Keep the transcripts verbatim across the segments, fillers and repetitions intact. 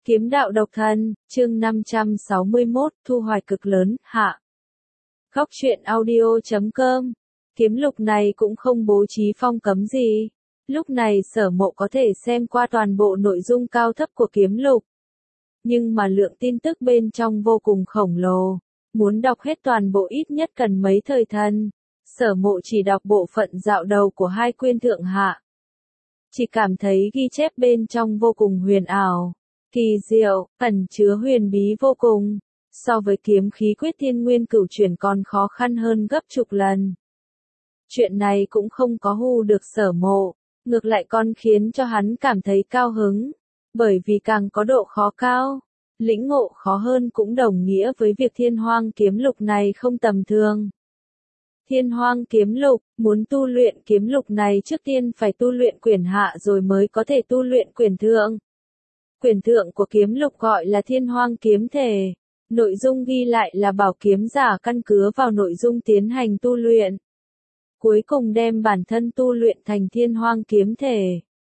Kiếm đạo độc thân, chương năm trăm sáu mươi mốt, thu hoạch cực lớn, hạ. Góc truyện audio chấm com. Kiếm lục này cũng không bố trí phong cấm gì. Lúc này Sở Mộ có thể xem qua toàn bộ nội dung cao thấp của kiếm lục. Nhưng mà lượng tin tức bên trong vô cùng khổng lồ. Muốn đọc hết toàn bộ ít nhất cần mấy thời thần. Sở Mộ chỉ đọc bộ phận dạo đầu của hai quyên thượng hạ. Chỉ cảm thấy ghi chép bên trong vô cùng huyền ảo. Kỳ diệu, ẩn chứa huyền bí vô cùng, so với kiếm khí quyết thiên nguyên cửu chuyển còn khó khăn hơn gấp chục lần. Chuyện này cũng không có hù được Sở Mộ, ngược lại còn khiến cho hắn cảm thấy cao hứng, bởi vì càng có độ khó cao, lĩnh ngộ khó hơn cũng đồng nghĩa với việc thiên hoang kiếm lục này không tầm thường. Thiên hoang kiếm lục, muốn tu luyện kiếm lục này trước tiên phải tu luyện quyển hạ rồi mới có thể tu luyện quyển thượng. Quyển thượng của kiếm lục gọi là thiên hoang kiếm thể. Nội dung ghi lại là bảo kiếm giả căn cứ vào nội dung tiến hành tu luyện. Cuối cùng đem bản thân tu luyện thành thiên hoang kiếm thể.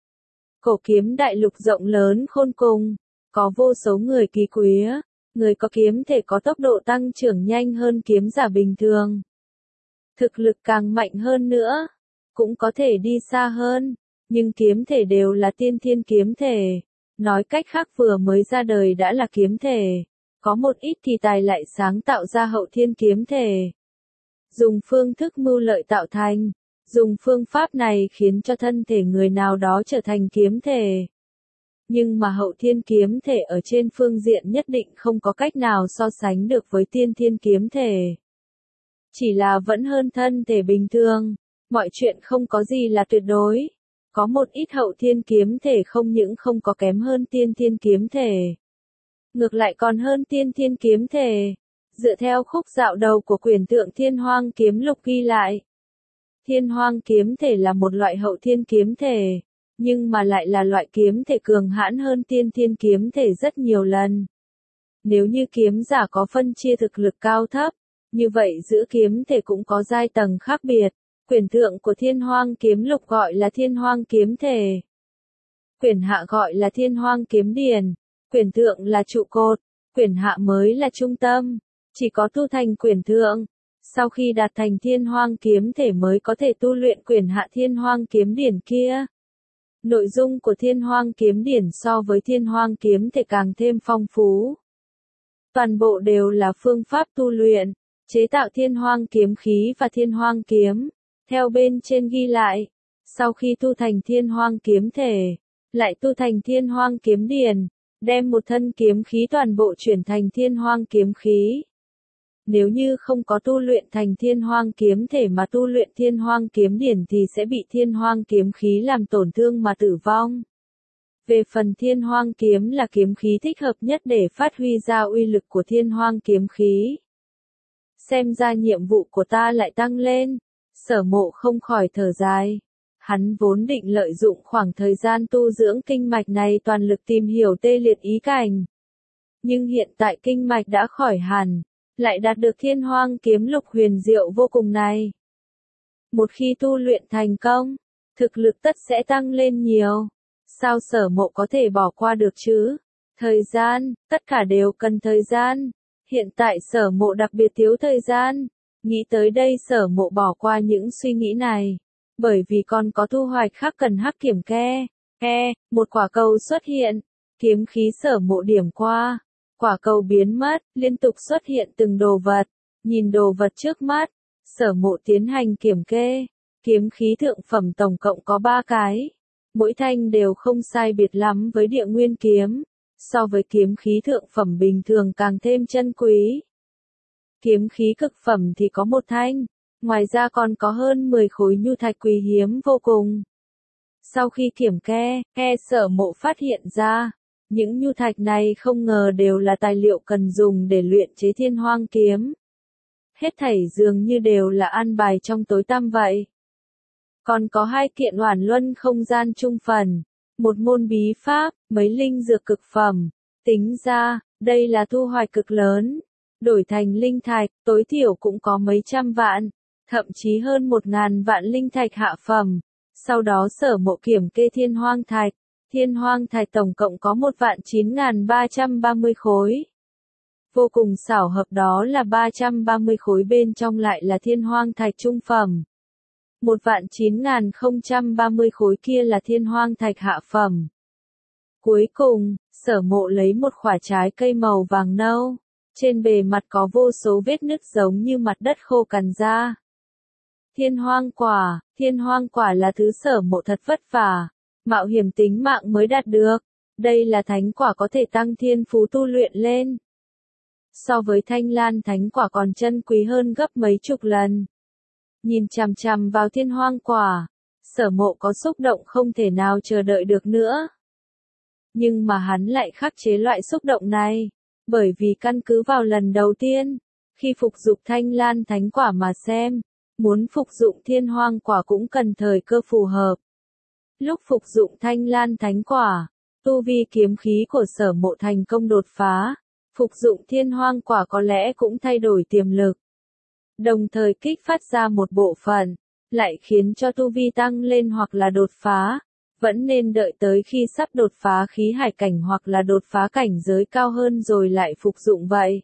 Cổ kiếm đại lục rộng lớn khôn cùng, có vô số người kỳ quý, người có kiếm thể có tốc độ tăng trưởng nhanh hơn kiếm giả bình thường. Thực lực càng mạnh hơn nữa, cũng có thể đi xa hơn, nhưng kiếm thể đều là tiên thiên kiếm thể. Nói cách khác vừa mới ra đời đã là kiếm thể, có một ít thì tài lại sáng tạo ra hậu thiên kiếm thể. Dùng phương thức mưu lợi tạo thành, dùng phương pháp này khiến cho thân thể người nào đó trở thành kiếm thể. Nhưng mà hậu thiên kiếm thể ở trên phương diện nhất định không có cách nào so sánh được với tiên thiên kiếm thể. Chỉ là vẫn hơn thân thể bình thường, mọi chuyện không có gì là tuyệt đối. Có một ít hậu thiên kiếm thể không những không có kém hơn tiên thiên kiếm thể. Ngược lại còn hơn tiên thiên kiếm thể. Dựa theo khúc dạo đầu của quyển thượng thiên hoang kiếm lục ghi lại. Thiên hoang kiếm thể là một loại hậu thiên kiếm thể. Nhưng mà lại là loại kiếm thể cường hãn hơn tiên thiên kiếm thể rất nhiều lần. Nếu như kiếm giả có phân chia thực lực cao thấp. Như vậy giữa kiếm thể cũng có giai tầng khác biệt. Quyển thượng của thiên hoang kiếm lục gọi là thiên hoang kiếm thể. Quyển hạ gọi là thiên hoang kiếm điển. Quyển thượng là trụ cột. Quyển hạ mới là trung tâm. Chỉ có tu thành quyển thượng. Sau khi đạt thành thiên hoang kiếm thể mới có thể tu luyện quyển hạ thiên hoang kiếm điển kia. Nội dung của thiên hoang kiếm điển so với thiên hoang kiếm thể càng thêm phong phú. Toàn bộ đều là phương pháp tu luyện. Chế tạo thiên hoang kiếm khí và thiên hoang kiếm. Theo bên trên ghi lại, sau khi tu thành thiên hoang kiếm thể, lại tu thành thiên hoang kiếm điển, đem một thân kiếm khí toàn bộ chuyển thành thiên hoang kiếm khí. Nếu như không có tu luyện thành thiên hoang kiếm thể mà tu luyện thiên hoang kiếm điển thì sẽ bị thiên hoang kiếm khí làm tổn thương mà tử vong. Về phần thiên hoang kiếm là kiếm khí thích hợp nhất để phát huy ra uy lực của thiên hoang kiếm khí. Xem ra nhiệm vụ của ta lại tăng lên. Sở Mộ không khỏi thở dài. Hắn vốn định lợi dụng khoảng thời gian tu dưỡng kinh mạch này toàn lực tìm hiểu tê liệt ý cảnh. Nhưng hiện tại kinh mạch đã khỏi hẳn, lại đạt được thiên hoang kiếm lục huyền diệu vô cùng này. Một khi tu luyện thành công, thực lực tất sẽ tăng lên nhiều. Sao Sở Mộ có thể bỏ qua được chứ? Thời gian, tất cả đều cần thời gian. Hiện tại Sở Mộ đặc biệt thiếu thời gian. Nghĩ tới đây Sở Mộ bỏ qua những suy nghĩ này. Bởi vì còn có thu hoạch khác cần hắc kiểm ke. Ke, một quả cầu xuất hiện. Kiếm khí Sở Mộ điểm qua. Quả cầu biến mất, liên tục xuất hiện từng đồ vật. Nhìn đồ vật trước mắt. Sở Mộ tiến hành kiểm kê. Kiếm khí thượng phẩm tổng cộng có ba cái. Mỗi thanh đều không sai biệt lắm với địa nguyên kiếm. So với kiếm khí thượng phẩm bình thường càng thêm chân quý. Kiếm khí cực phẩm thì có một thanh, ngoài ra còn có hơn mười khối nhu thạch quý hiếm vô cùng. Sau khi kiểm kê, ke Sở Mộ phát hiện ra, những nhu thạch này không ngờ đều là tài liệu cần dùng để luyện chế thiên hoang kiếm. Hết thảy dường như đều là an bài trong tối tăm vậy. Còn có hai kiện oản luân không gian trung phần, một môn bí pháp, mấy linh dược cực phẩm. Tính ra, đây là thu hoạch cực lớn. Đổi thành linh thạch, tối thiểu cũng có mấy trăm vạn, thậm chí hơn một ngàn vạn linh thạch hạ phẩm. Sau đó Sở Mộ kiểm kê thiên hoang thạch, Thiên hoang thạch tổng cộng có một vạn chín nghìn ba trăm ba mươi khối. Vô cùng xảo hợp đó là ba trăm ba mươi khối bên trong lại là thiên hoang thạch trung phẩm. Một vạn chín nghìn không trăm ba mươi khối kia là thiên hoang thạch hạ phẩm. Cuối cùng, Sở Mộ lấy một quả trái cây màu vàng nâu. Trên bề mặt có vô số vết nứt giống như mặt đất khô cằn ra. Thiên hoang quả, thiên hoang quả là thứ Sở Mộ thật vất vả, mạo hiểm tính mạng mới đạt được. Đây là thánh quả có thể tăng thiên phú tu luyện lên. So với thanh lan thánh quả còn chân quý hơn gấp mấy chục lần. Nhìn chằm chằm vào thiên hoang quả, Sở Mộ có xúc động không thể nào chờ đợi được nữa. Nhưng mà hắn lại khắc chế loại xúc động này, bởi vì căn cứ vào lần đầu tiên, khi phục dụng thanh lan thánh quả mà xem, muốn phục dụng thiên hoang quả cũng cần thời cơ phù hợp. Lúc phục dụng thanh lan thánh quả, tu vi kiếm khí của Sở Mộ thành công đột phá, phục dụng thiên hoang quả có lẽ cũng thay đổi tiềm lực. Đồng thời kích phát ra một bộ phận, lại khiến cho tu vi tăng lên hoặc là đột phá, vẫn nên đợi tới khi sắp đột phá khí hải cảnh hoặc là đột phá cảnh giới cao hơn rồi lại phục dụng vậy.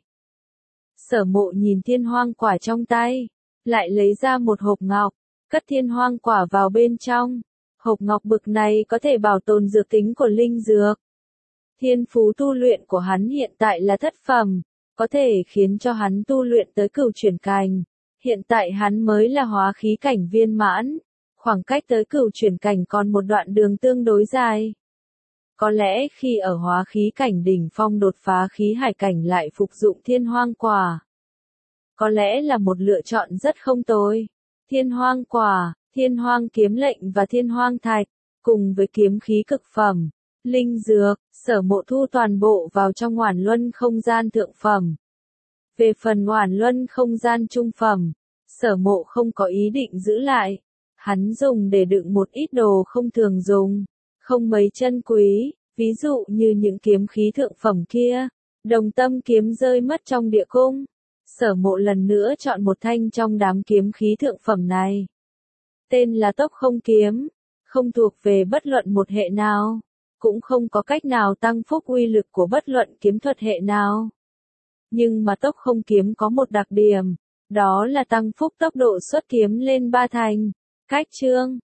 Sở Mộ nhìn thiên hoang quả trong tay, lại lấy ra một hộp ngọc, cất thiên hoang quả vào bên trong. Hộp ngọc bực này có thể bảo tồn dược tính của linh dược. Thiên phú tu luyện của hắn hiện tại là thất phẩm, có thể khiến cho hắn tu luyện tới cửu chuyển cảnh. Hiện tại hắn mới là hóa khí cảnh viên mãn, khoảng cách tới cửu chuyển cảnh còn một đoạn đường tương đối dài. Có lẽ khi ở hóa khí cảnh đỉnh phong đột phá khí hải cảnh lại phục dụng thiên hoang quả, có lẽ là một lựa chọn rất không tồi. Thiên hoang quả, thiên hoang kiếm lệnh và thiên hoang thạch, cùng với kiếm khí cực phẩm, linh dược, Sở Mộ thu toàn bộ vào trong Oản Luân không gian thượng phẩm. Về phần Oản Luân không gian trung phẩm, Sở Mộ không có ý định giữ lại. Hắn dùng để đựng một ít đồ không thường dùng, không mấy chân quý, ví dụ như những kiếm khí thượng phẩm kia. Đồng tâm kiếm rơi mất trong địa cung. Sở Mộ lần nữa chọn một thanh trong đám kiếm khí thượng phẩm này. Tên là Tốc Không Kiếm, không thuộc về bất luận một hệ nào, cũng không có cách nào tăng phúc uy lực của bất luận kiếm thuật hệ nào. Nhưng mà Tốc Không Kiếm có một đặc điểm, đó là tăng phúc tốc độ xuất kiếm lên ba thành. Cách chương